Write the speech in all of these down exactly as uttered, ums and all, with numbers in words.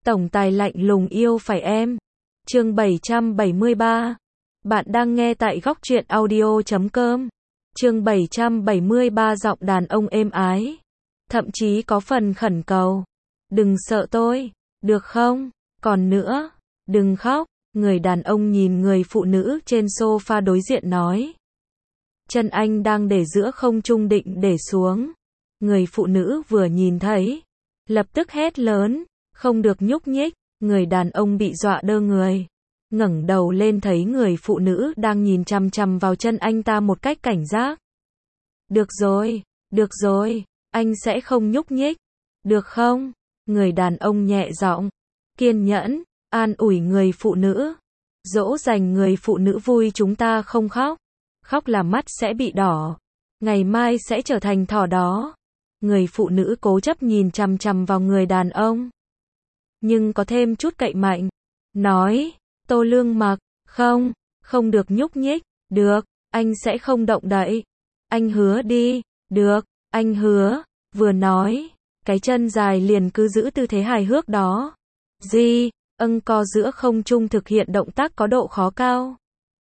Tổng tài lạnh lùng yêu phải em. Chương bảy trăm bảy mươi ba. Bạn đang nghe tại góc truyện audio chấm com. Chương bảy trăm bảy mươi ba, giọng đàn ông êm ái, thậm chí có phần khẩn cầu. Đừng sợ tôi, được không? Còn nữa, đừng khóc. Người đàn ông nhìn người phụ nữ trên sofa đối diện nói. Chân anh đang để giữa không trung định để xuống. Người phụ nữ vừa nhìn thấy, lập tức hét lớn, không được nhúc nhích. Người đàn ông bị dọa đơ người, ngẩng đầu lên thấy người phụ nữ đang nhìn chằm chằm vào chân anh ta một cách cảnh giác. Được rồi, được rồi, anh sẽ không nhúc nhích, được không? Người đàn ông nhẹ giọng, kiên nhẫn, an ủi người phụ nữ, dỗ dành người phụ nữ vui. Chúng ta không khóc, khóc là mắt sẽ bị đỏ, ngày mai sẽ trở thành thỏ đó. Người phụ nữ cố chấp nhìn chằm chằm vào người đàn ông, nhưng có thêm chút cậy mạnh, nói, Tô Lương Mặc, không, không được nhúc nhích, được, anh sẽ không động đậy. Anh hứa đi, được, anh hứa, vừa nói, cái chân dài liền cứ giữ tư thế hài hước đó. Di, âng co giữa không trung thực hiện động tác có độ khó cao.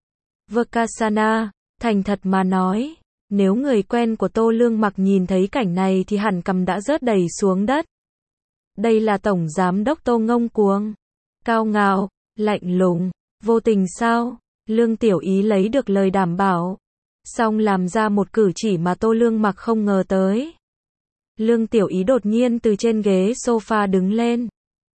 Vakasana, thành thật mà nói, nếu người quen của Tô Lương Mặc nhìn thấy cảnh này thì hẳn cằm đã rớt đầy xuống đất. Đây là Tổng Giám đốc Tô ngông cuồng, cao ngạo, lạnh lùng, vô tình sao? Lương Tiểu Ý lấy được lời đảm bảo, xong làm ra một cử chỉ mà Tô Lương Mặc không ngờ tới. Lương Tiểu Ý đột nhiên từ trên ghế sofa đứng lên.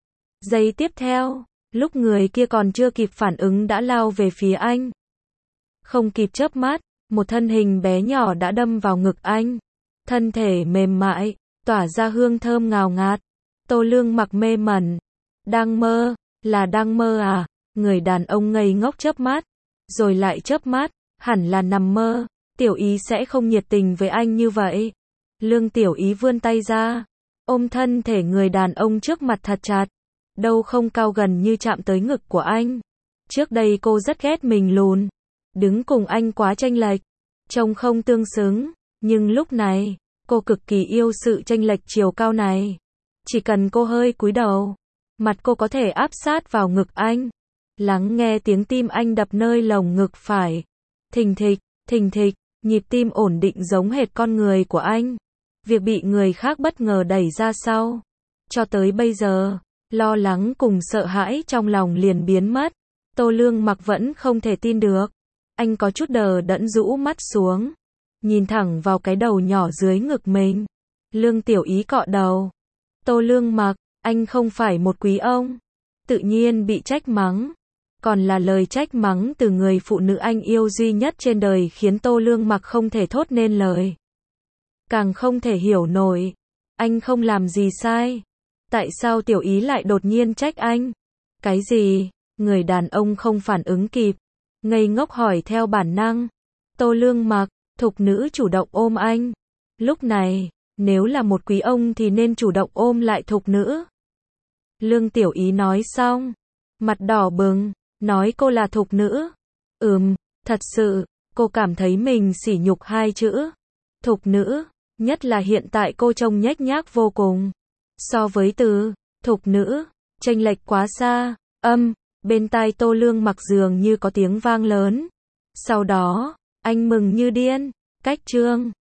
Giây tiếp theo, lúc người kia còn chưa kịp phản ứng đã lao về phía anh. Không kịp chớp mắt, một thân hình bé nhỏ đã đâm vào ngực anh. Thân thể mềm mại, tỏa ra hương thơm ngào ngạt. Tô Lương Mặc mê mẩn. Đang mơ, là đang mơ à? Người đàn ông ngây ngốc chớp mắt, rồi lại chớp mắt, hẳn là nằm mơ. Tiểu Ý sẽ không nhiệt tình với anh như vậy. Lương Tiểu Ý vươn tay ra, ôm thân thể người đàn ông trước mặt thật chặt, đâu không cao gần như chạm tới ngực của anh. Trước đây cô rất ghét mình lùn, đứng cùng anh quá chênh lệch, trông không tương xứng, nhưng lúc này, cô cực kỳ yêu sự chênh lệch chiều cao này. Chỉ cần cô hơi cúi đầu, mặt cô có thể áp sát vào ngực anh, lắng nghe tiếng tim anh đập nơi lồng ngực phải. Thình thịch, thình thịch, nhịp tim ổn định giống hệt con người của anh. Việc bị người khác bất ngờ đẩy ra sau, cho tới bây giờ, lo lắng cùng sợ hãi trong lòng liền biến mất. Tô Lương Mặc vẫn không thể tin được. Anh có chút đờ đẫn rũ mắt xuống, nhìn thẳng vào cái đầu nhỏ dưới ngực mình. Lương Tiểu Ý cọ đầu. Tô Lương Mặc, anh không phải một quý ông. Tự nhiên bị trách mắng, còn là lời trách mắng từ người phụ nữ anh yêu duy nhất trên đời, khiến Tô Lương Mặc không thể thốt nên lời. Càng không thể hiểu nổi, anh không làm gì sai, tại sao Tiểu Ý lại đột nhiên trách anh? Cái gì? Người đàn ông không phản ứng kịp, ngây ngốc hỏi theo bản năng. Tô Lương Mặc, thục nữ chủ động ôm anh. Lúc này, nếu là một quý ông thì nên chủ động ôm lại thục nữ. Lương Tiểu Ý nói xong, mặt đỏ bừng, nói cô là thục nữ. Ừm, thật sự, cô cảm thấy mình sỉ nhục hai chữ thục nữ, nhất là hiện tại cô trông nhếch nhác vô cùng. So với từ thục nữ, chênh lệch quá xa. Âm, bên tai Tô Lương Mặc dường như có tiếng vang lớn. Sau đó, anh mừng như điên, cách chương